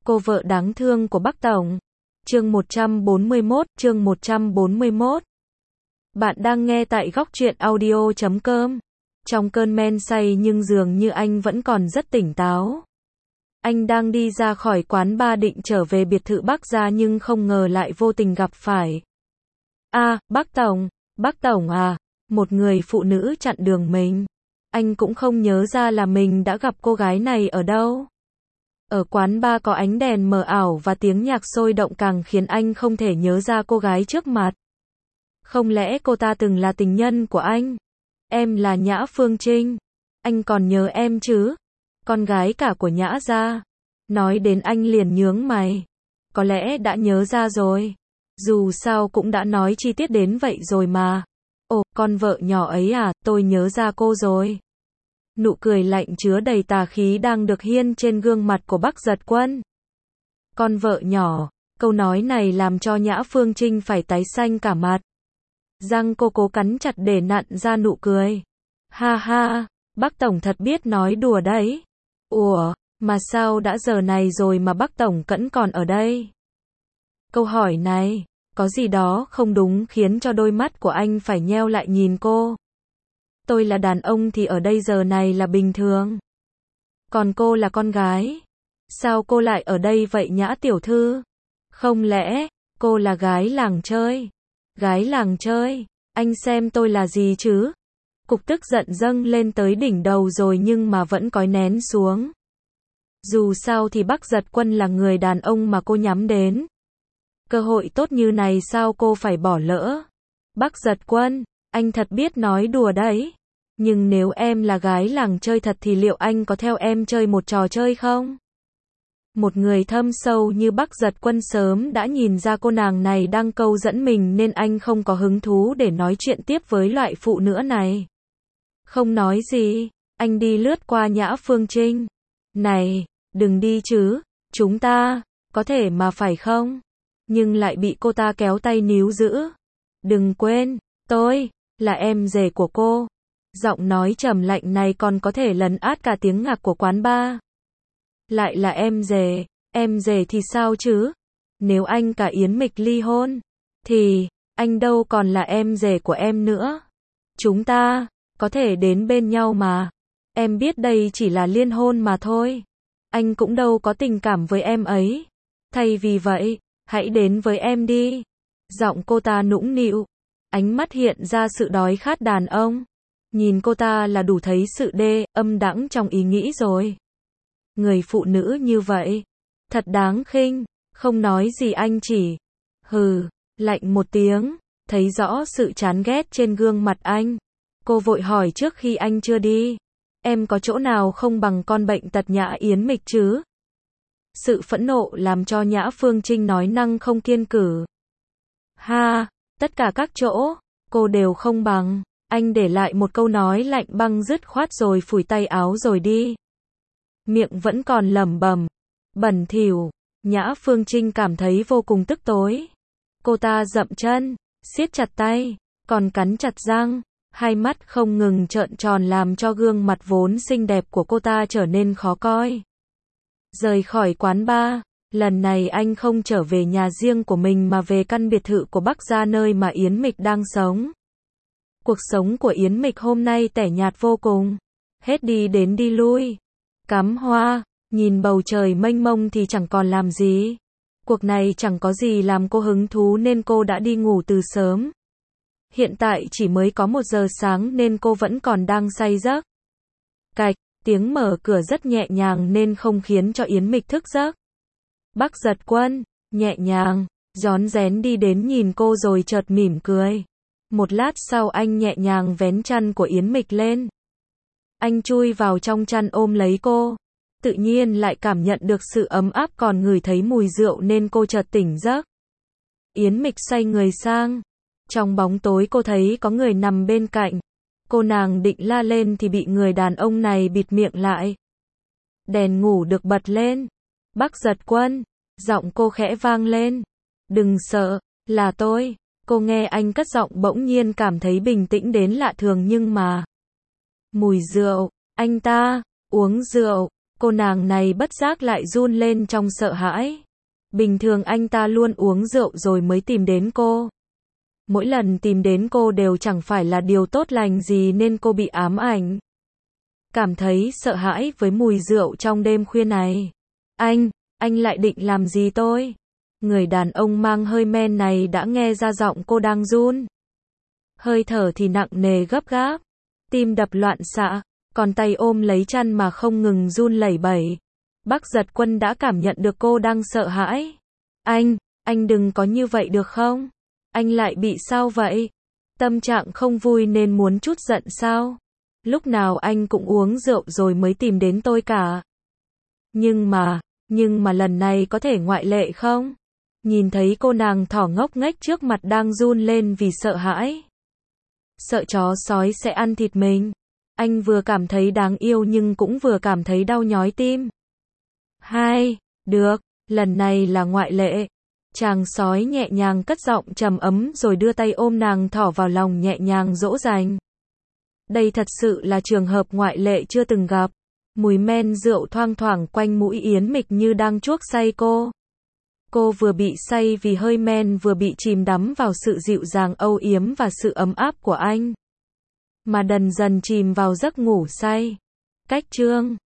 Cô vợ đáng thương của Bắc Tổng. Chương 141. Bạn đang nghe tại góc truyện audio.com. Trong cơn men say nhưng dường như anh vẫn còn rất tỉnh táo. Anh đang đi ra khỏi quán bar định trở về biệt thự Bắc gia nhưng không ngờ lại vô tình gặp phải. Bác Tổng à, một người phụ nữ chặn đường mình. Anh cũng không nhớ ra là mình đã gặp cô gái này ở đâu. Ở quán bar có ánh đèn mờ ảo và tiếng nhạc sôi động càng khiến anh không thể nhớ ra cô gái trước mặt. Không lẽ cô ta từng là tình nhân của anh? Em là Nhã Phương Trinh. Anh còn nhớ em chứ? Con gái cả của Nhã gia. Nói đến anh liền nhướng mày. Có lẽ đã nhớ ra rồi. Dù sao cũng đã nói chi tiết đến vậy rồi mà. Ồ, con vợ nhỏ ấy à, tôi nhớ ra cô rồi. Nụ cười lạnh chứa đầy tà khí đang được hiên trên gương mặt của Bắc Giật Quân. Con vợ nhỏ, câu nói này làm cho Nhã Phương Trinh phải tái xanh cả mặt. Răng cô cố cắn chặt để nặn ra nụ cười. Ha ha, Bắc Tổng thật biết nói đùa đấy. Ủa, mà sao đã giờ này rồi mà Bắc Tổng vẫn còn ở đây? Câu hỏi này, có gì đó không đúng khiến cho đôi mắt của anh phải nheo lại nhìn cô. Tôi là đàn ông thì ở đây giờ này là bình thường. Còn cô là con gái. Sao cô lại ở đây vậy Nhã tiểu thư? Không lẽ, cô là gái làng chơi? Gái làng chơi? Anh xem tôi là gì chứ? Cục tức giận dâng lên tới đỉnh đầu rồi nhưng mà vẫn cói nén xuống. Dù sao thì Bắc Giật Quân là người đàn ông mà cô nhắm đến. Cơ hội tốt như này sao cô phải bỏ lỡ? Bắc Giật Quân, anh thật biết nói đùa đấy. Nhưng nếu em là gái làng chơi thật thì liệu anh có theo em chơi một trò chơi không? Một người thâm sâu như Bắc Giật Quân sớm đã nhìn ra cô nàng này đang câu dẫn mình nên anh không có hứng thú để nói chuyện tiếp với loại phụ nữ này. Không nói gì, anh đi lướt qua Nhã Phương Trinh. Này, đừng đi chứ, chúng ta, có thể mà phải không? Nhưng lại bị cô ta kéo tay níu giữ. Đừng quên, tôi là em rể của cô. Giọng nói trầm lạnh này còn có thể lấn át cả tiếng ngạc của quán bar. Lại là em rể thì sao chứ? Nếu anh cả Yến Mịch ly hôn, thì, anh đâu còn là em rể của em nữa. Chúng ta, có thể đến bên nhau mà. Em biết đây chỉ là liên hôn mà thôi. Anh cũng đâu có tình cảm với em ấy. Thay vì vậy, hãy đến với em đi. Giọng cô ta nũng nịu. Ánh mắt hiện ra sự đói khát đàn ông. Nhìn cô ta là đủ thấy sự âm đãng trong ý nghĩ rồi. Người phụ nữ như vậy, thật đáng khinh. Không nói gì anh chỉ lạnh một tiếng, thấy rõ sự chán ghét trên gương mặt anh. Cô vội hỏi trước khi anh chưa đi. Em có chỗ nào không bằng con bệnh tật Nhã Yến Mịch chứ? Sự phẫn nộ làm cho Nhã Phương Trinh nói năng không kiên cử. Tất cả các chỗ, cô đều không bằng. Anh để lại một câu nói lạnh băng dứt khoát rồi phủi tay áo rồi đi. Miệng vẫn còn lẩm bẩm, bẩn thỉu. Nhã Phương Trinh cảm thấy vô cùng tức tối. Cô ta dậm chân, siết chặt tay, còn cắn chặt răng. Hai mắt không ngừng trợn tròn làm cho gương mặt vốn xinh đẹp của cô ta trở nên khó coi. Rời khỏi quán bar, lần này anh không trở về nhà riêng của mình mà về căn biệt thự của Bắc gia nơi mà Yến Mịch đang sống. Cuộc sống của Yến Mịch hôm nay tẻ nhạt vô cùng. Hết đi đến đi lui. Cắm hoa, nhìn bầu trời mênh mông thì chẳng còn làm gì. Cuộc này chẳng có gì làm cô hứng thú nên cô đã đi ngủ từ sớm. Hiện tại chỉ mới có 1 giờ sáng nên cô vẫn còn đang say giấc. Cạch, tiếng mở cửa rất nhẹ nhàng nên không khiến cho Yến Mịch thức giấc. Bắc Giật Quân, nhẹ nhàng, rón rén đi đến nhìn cô rồi chợt mỉm cười. Một lát sau anh nhẹ nhàng vén chăn của Yến Mịch lên. Anh chui vào trong chăn ôm lấy cô. Tự nhiên lại cảm nhận được sự ấm áp còn ngửi thấy mùi rượu nên cô chợt tỉnh giấc. Yến Mịch xoay người sang. Trong bóng tối cô thấy có người nằm bên cạnh. Cô nàng định la lên thì bị người đàn ông này bịt miệng lại. Đèn ngủ được bật lên. Bắc Giật Quân, giọng cô khẽ vang lên. Đừng sợ, là tôi. Cô nghe anh cất giọng bỗng nhiên cảm thấy bình tĩnh đến lạ thường nhưng mà. Mùi rượu, anh ta, uống rượu, Cô nàng này bất giác lại run lên trong sợ hãi. Bình thường anh ta luôn uống rượu rồi mới tìm đến cô. Mỗi lần tìm đến cô đều chẳng phải là điều tốt lành gì nên cô bị ám ảnh. Cảm thấy sợ hãi với mùi rượu trong đêm khuya này. Anh lại định làm gì tôi? Người đàn ông mang hơi men này đã nghe ra giọng cô đang run. Hơi thở thì nặng nề gấp gáp. Tim đập loạn xạ, còn tay ôm lấy chăn mà không ngừng run lẩy bẩy. Bác Giật Quân đã cảm nhận được cô đang sợ hãi. Anh đừng có như vậy được không? Anh lại bị sao vậy? Tâm trạng không vui nên muốn trút giận sao? Lúc nào anh cũng uống rượu rồi mới tìm đến tôi cả. Nhưng mà lần này có thể ngoại lệ không? Nhìn thấy cô nàng thỏ ngốc nghếch trước mặt đang run lên vì sợ hãi. Sợ chó sói sẽ ăn thịt mình. Anh vừa cảm thấy đáng yêu nhưng cũng vừa cảm thấy đau nhói tim. Được, lần này là ngoại lệ. Chàng sói nhẹ nhàng cất giọng trầm ấm rồi đưa tay ôm nàng thỏ vào lòng nhẹ nhàng dỗ dành. Đây thật sự là trường hợp ngoại lệ chưa từng gặp. Mùi men rượu thoang thoảng quanh mũi Yến Mịch như đang chuốc say cô. Cô vừa bị say vì hơi men vừa bị chìm đắm vào sự dịu dàng âu yếm và sự ấm áp của anh. Mà dần dần chìm vào giấc ngủ say. Cách chương